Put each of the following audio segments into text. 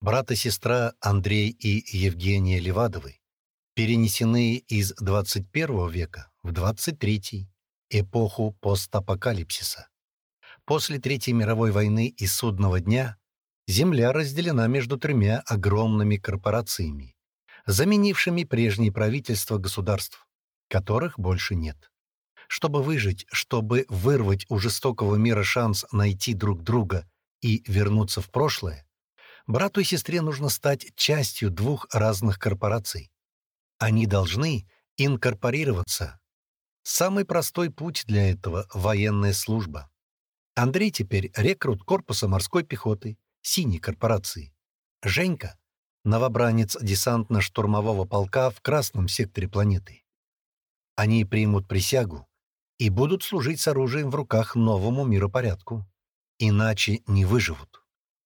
Брат и сестра Андрей и Евгения Левадовы перенесены из 21 века в 23-й, эпоху постапокалипсиса. После Третьей мировой войны и Судного дня Земля разделена между тремя огромными корпорациями, заменившими прежние правительства государств, которых больше нет. Чтобы выжить, чтобы вырвать у жестокого мира шанс найти друг друга и вернуться в прошлое, брату и сестре нужно стать частью двух разных корпораций. Они должны инкорпорироваться. Самый простой путь для этого — военная служба. Андрей теперь рекрут корпуса морской пехоты, синей корпорации. Женька — новобранец десантно-штурмового полка в красном секторе планеты. Они примут присягу и будут служить с оружием в руках новому миропорядку. Иначе не выживут.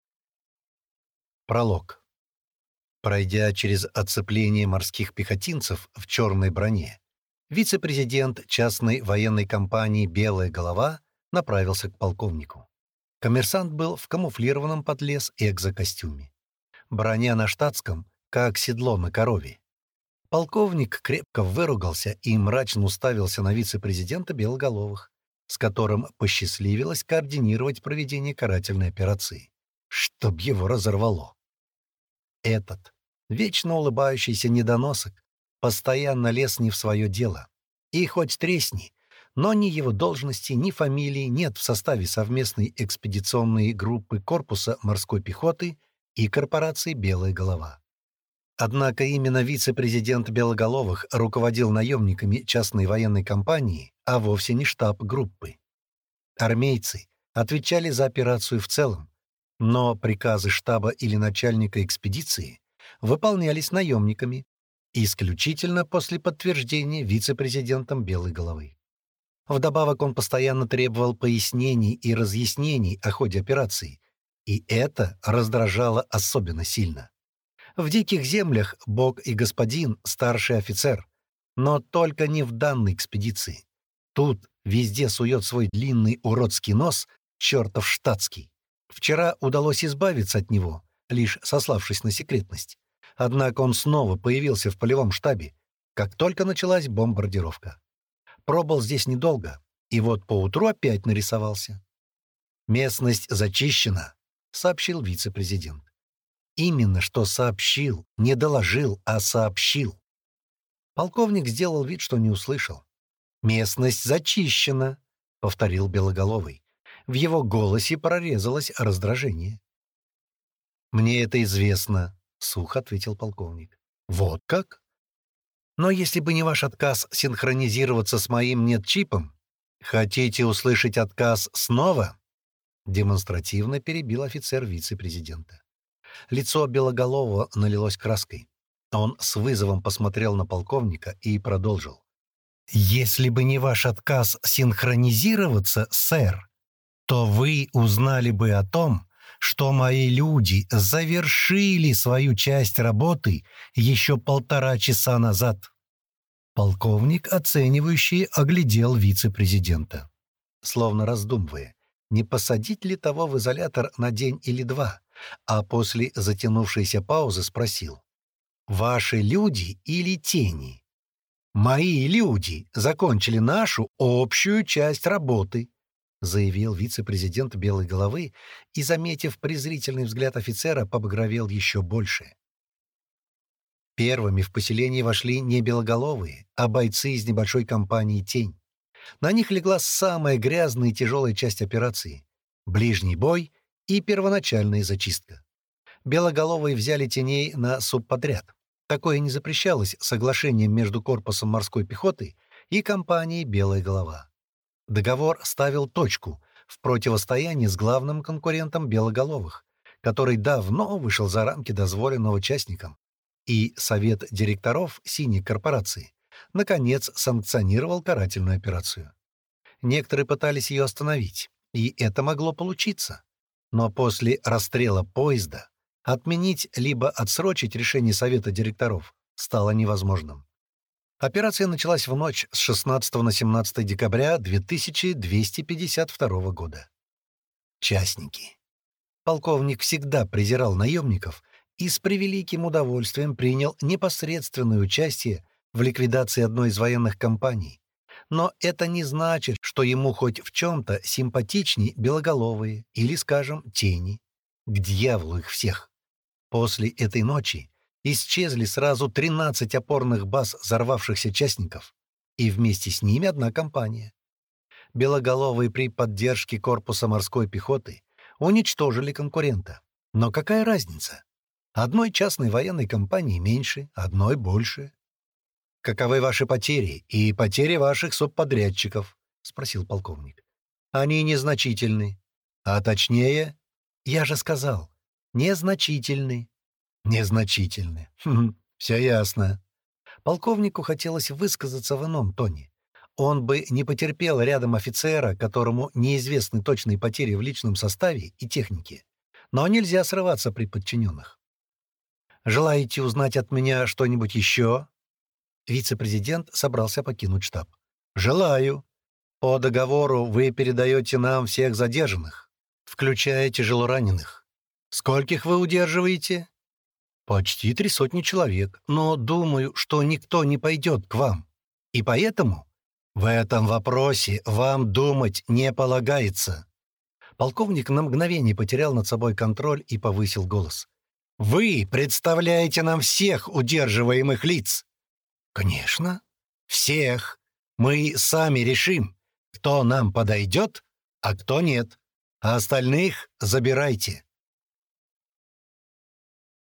Пролог. Пройдя через оцепление морских пехотинцев в черной броне, вице-президент частной военной компании «Белая голова» направился к полковнику. Коммерсант был в камуфлированном под лес экзокостюме. Броня на штатском, как седло на корове. Полковник крепко выругался и мрачно уставился на вице-президента Белоголовых, с которым посчастливилось координировать проведение карательной операции. Чтоб его разорвало. Этот, вечно улыбающийся недоносок, постоянно лез не в свое дело. И хоть тресни, но ни его должности, ни фамилии нет в составе совместной экспедиционной группы корпуса морской пехоты и корпорации «Белая голова». Однако именно вице-президент Белоголовых руководил наемниками частной военной компании, а вовсе не штаб группы. Армейцы отвечали за операцию в целом, но приказы штаба или начальника экспедиции выполнялись наемниками, исключительно после подтверждения вице-президентом Белой головы. Вдобавок он постоянно требовал пояснений и разъяснений о ходе операции, и это раздражало особенно сильно. В диких землях бог и господин — старший офицер, но только не в данной экспедиции. Тут везде сует свой длинный уродский нос чертов штатский. Вчера удалось избавиться от него, лишь сославшись на секретность. Однако он снова появился в полевом штабе, как только началась бомбардировка. Пробыл здесь недолго, и вот поутру опять нарисовался. «Местность зачищена», — сообщил вице-президент. Именно что сообщил, не доложил, а сообщил. Полковник сделал вид, что не услышал. «Местность зачищена», — повторил Белоголовый. В его голосе прорезалось раздражение. «Мне это известно», — сухо ответил полковник. «Вот как? Но если бы не ваш отказ синхронизироваться с моим нет-чипом, хотите услышать отказ снова?» Демонстративно перебил офицер вице-президента. Лицо Белоголового налилось краской. Он с вызовом посмотрел на полковника и продолжил. «Если бы не ваш отказ синхронизироваться, сэр, то вы узнали бы о том, что мои люди завершили свою часть работы еще 1,5 часа назад». Полковник, оценивающий, оглядел вице-президента, словно раздумывая, не посадить ли того в изолятор на день или два, а после затянувшейся паузы спросил: «Ваши люди или тени?» «Мои люди закончили нашу общую часть работы», — заявил вице-президент Белой головы и, заметив презрительный взгляд офицера, побагровел еще больше. Первыми в поселение вошли не белоголовые, а бойцы из небольшой компании «Тень». На них легла самая грязная и тяжелая часть операции — ближний бой и первоначальная зачистка. Белоголовые взяли теней на субподряд. Такое не запрещалось соглашением между корпусом морской пехоты и компанией «Белая голова». Договор ставил точку в противостоянии с главным конкурентом белоголовых, который давно вышел за рамки дозволенного частникам, и Совет директоров «Синей корпорации» наконец санкционировал карательную операцию. Некоторые пытались ее остановить, и это могло получиться. Но после расстрела поезда отменить либо отсрочить решение Совета директоров стало невозможным. Операция началась в ночь с 16 на 17 декабря 2252 года. Частники. Полковник всегда презирал наемников и с превеликим удовольствием принял непосредственное участие в ликвидации одной из военных компаний. Но это не значит, что ему хоть в чем-то симпатичней белоголовые или, скажем, тени. К дьяволу их всех. После этой ночи исчезли сразу 13 опорных баз взорвавшихся частников, и вместе с ними одна компания. Белоголовые при поддержке корпуса морской пехоты уничтожили конкурента. Но какая разница? Одной частной военной компании меньше, одной больше. «Каковы ваши потери и потери ваших субподрядчиков?» — спросил полковник. «Они незначительны. А точнее, я же сказал, незначительны». «Незначительны. Все ясно». Полковнику хотелось высказаться в ином тоне. Он бы не потерпел рядом офицера, которому неизвестны точные потери в личном составе и технике. Но нельзя срываться при подчиненных. «Желаете узнать от меня что-нибудь еще?» Вице-президент собрался покинуть штаб. «Желаю. По договору вы передаете нам всех задержанных, включая тяжелораненых. Скольких вы удерживаете?» «Почти 300 человек, но думаю, что никто не пойдет к вам. И поэтому в этом вопросе вам думать не полагается». Полковник на мгновение потерял над собой контроль и повысил голос. «Вы представляете нам всех удерживаемых лиц?» «Конечно. Всех. Мы сами решим, кто нам подойдет, а кто нет. А остальных забирайте.